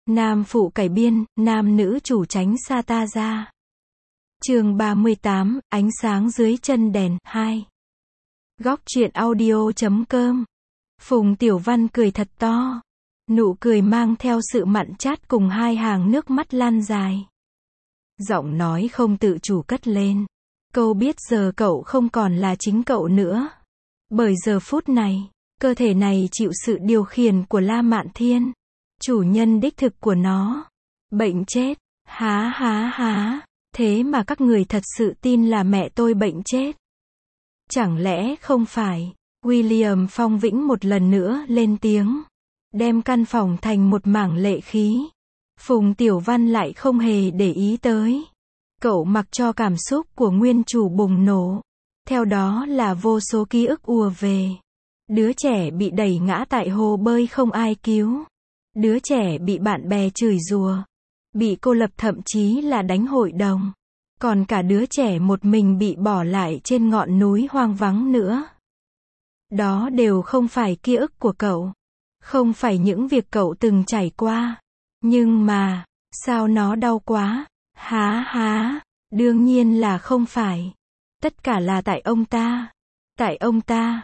Nam phụ cải biên, nam nữ chủ tránh xa ta ra. Chương 38, ánh sáng dưới chân đèn, 2. Góc truyện audio.com. Phùng Tiểu Văn cười thật to. Nụ cười mang theo sự mặn chát cùng hai hàng nước mắt lan dài. Giọng nói không tự chủ cất lên. Câu biết giờ cậu không còn là chính cậu nữa. Bởi giờ phút này, cơ thể này chịu sự điều khiển của La Mạn Thiên. Chủ nhân đích thực của nó. Bệnh chết. Há há há. Thế mà các người thật sự tin là mẹ tôi bệnh chết. Chẳng lẽ không phải? William Phong Vĩnh một lần nữa lên tiếng. Đem căn phòng thành một mảng lệ khí. Phùng Tiểu Văn lại không hề để ý tới. Cậu mặc cho cảm xúc của nguyên chủ bùng nổ. Theo đó là vô số ký ức ùa về. Đứa trẻ bị đẩy ngã tại hồ bơi không ai cứu. Đứa trẻ bị bạn bè chửi rủa. Bị cô lập thậm chí là đánh hội đồng. Còn cả đứa trẻ một mình bị bỏ lại trên ngọn núi hoang vắng nữa. Đó đều không phải ký ức của cậu. Không phải những việc cậu từng trải qua. Nhưng mà, sao nó đau quá? Há há, đương nhiên là không phải. Tất cả là tại ông ta. Tại ông ta,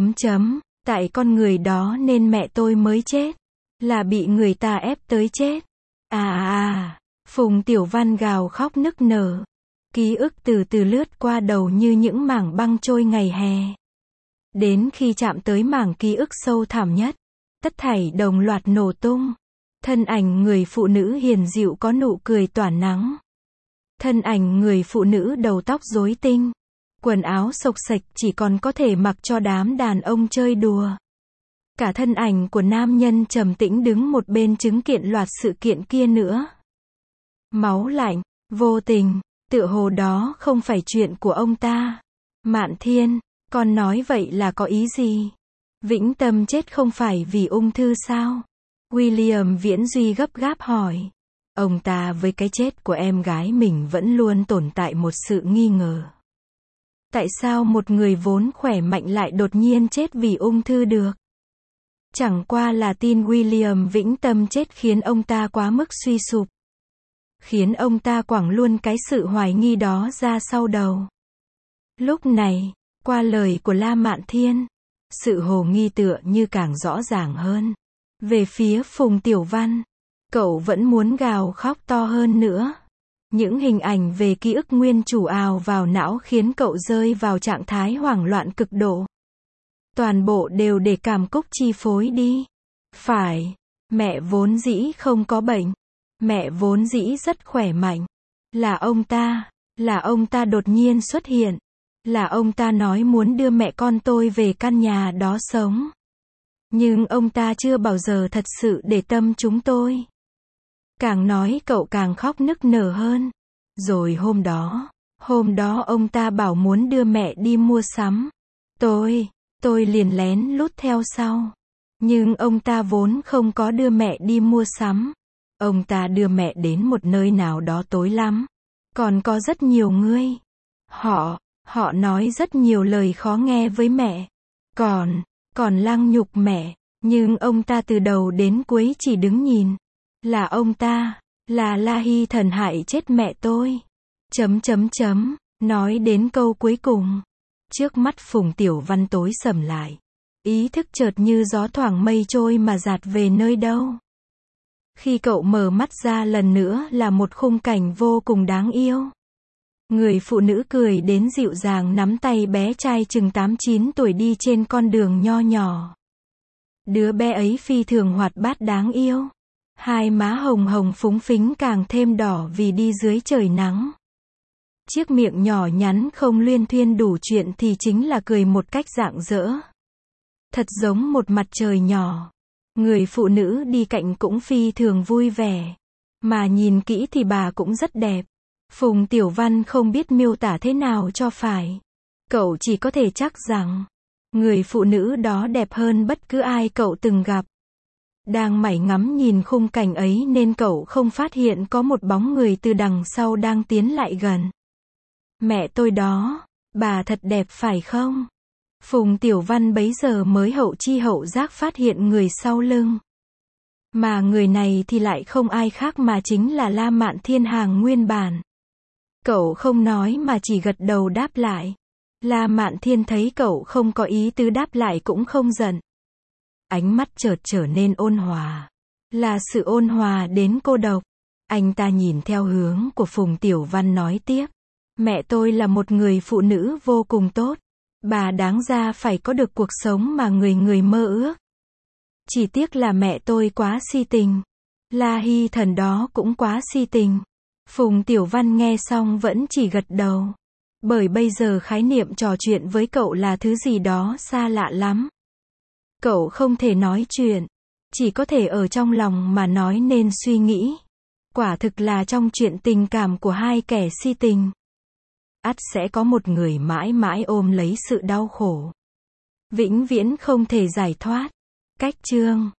tại con người đó nên mẹ tôi mới chết. Là bị người ta ép tới chết. Phùng Tiểu Văn gào khóc nức nở. Ký ức từ từ lướt qua đầu như những mảng băng trôi ngày hè. Đến khi chạm tới mảng ký ức sâu thẳm nhất, tất thảy đồng loạt nổ tung. Thân ảnh người phụ nữ hiền dịu có nụ cười tỏa nắng. Thân ảnh người phụ nữ đầu tóc rối tinh. Quần áo xộc xệch chỉ còn có thể mặc cho đám đàn ông chơi đùa. Cả thân ảnh của nam nhân trầm tĩnh đứng một bên chứng kiện loạt sự kiện kia nữa. Máu lạnh, vô tình, tựa hồ đó không phải chuyện của ông ta. Mạn Thiên, con nói vậy là có ý gì? Vĩnh Tâm chết không phải vì ung thư sao? William Viễn Duy gấp gáp hỏi. Ông ta với cái chết của em gái mình vẫn luôn tồn tại một sự nghi ngờ. Tại sao một người vốn khỏe mạnh lại đột nhiên chết vì ung thư được? Chẳng qua là tin William Vĩnh Tâm chết khiến ông ta quá mức suy sụp. Khiến ông ta quẳng luôn cái sự hoài nghi đó ra sau đầu. Lúc này, qua lời của La Mạn Thiên, sự hồ nghi tựa như càng rõ ràng hơn. Về phía Phùng Tiểu Văn, cậu vẫn muốn gào khóc to hơn nữa. Những hình ảnh về ký ức nguyên chủ ào vào não khiến cậu rơi vào trạng thái hoảng loạn cực độ. Toàn bộ đều để cảm cúc chi phối đi. Phải, mẹ vốn dĩ không có bệnh. Mẹ vốn dĩ rất khỏe mạnh. Là ông ta đột nhiên xuất hiện. Là ông ta nói muốn đưa mẹ con tôi về căn nhà đó sống. Nhưng ông ta chưa bao giờ thật sự để tâm chúng tôi. Càng nói cậu càng khóc nức nở hơn. Rồi hôm đó ông ta bảo muốn đưa mẹ đi mua sắm. Tôi liền lén lút theo sau. Nhưng ông ta vốn không có đưa mẹ đi mua sắm. Ông ta đưa mẹ đến một nơi nào đó tối lắm. Còn có rất nhiều người. Họ nói rất nhiều lời khó nghe với mẹ. Còn lăng nhục mẹ. Nhưng ông ta từ đầu đến cuối chỉ đứng nhìn. Là ông ta, là La Hy Thần hại chết mẹ tôi. Nói đến câu cuối cùng. Trước mắt Phùng Tiểu Văn tối sầm lại. Ý thức chợt như gió thoảng mây trôi mà dạt về nơi đâu. Khi cậu mở mắt ra lần nữa là một khung cảnh vô cùng đáng yêu. Người phụ nữ cười đến dịu dàng nắm tay bé trai chừng 8-9 tuổi đi trên con đường nho nhỏ. Đứa bé ấy phi thường hoạt bát đáng yêu. Hai má hồng hồng phúng phính càng thêm đỏ vì đi dưới trời nắng. Chiếc miệng nhỏ nhắn không luyên thuyên đủ chuyện thì chính là cười một cách rạng rỡ. Thật giống một mặt trời nhỏ. Người phụ nữ đi cạnh cũng phi thường vui vẻ. Mà nhìn kỹ thì bà cũng rất đẹp. Phùng Tiểu Văn không biết miêu tả thế nào cho phải. Cậu chỉ có thể chắc rằng, người phụ nữ đó đẹp hơn bất cứ ai cậu từng gặp. Đang mải ngắm nhìn khung cảnh ấy nên cậu không phát hiện có một bóng người từ đằng sau đang tiến lại gần. Mẹ tôi đó, bà thật đẹp phải không? Phùng Tiểu Văn bấy giờ mới hậu chi hậu giác phát hiện người sau lưng. Mà người này thì lại không ai khác mà chính là La Mạn Thiên hàng nguyên bản. Cậu không nói mà chỉ gật đầu đáp lại. La Mạn Thiên thấy cậu không có ý tứ đáp lại cũng không giận. Ánh mắt chợt trở nên ôn hòa. Là sự ôn hòa đến cô độc. Anh ta nhìn theo hướng của Phùng Tiểu Văn nói tiếp. Mẹ tôi là một người phụ nữ vô cùng tốt. Bà đáng ra phải có được cuộc sống mà người người mơ ước. Chỉ tiếc là mẹ tôi quá si tình. La Hy Thần đó cũng quá si tình. Phùng Tiểu Văn nghe xong vẫn chỉ gật đầu. Bởi bây giờ khái niệm trò chuyện với cậu là thứ gì đó xa lạ lắm. Cậu không thể nói chuyện. Chỉ có thể ở trong lòng mà nói nên suy nghĩ. Quả thực là trong chuyện tình cảm của hai kẻ si tình. Ắt sẽ có một người mãi mãi ôm lấy sự đau khổ. Vĩnh viễn không thể giải thoát. Cách chương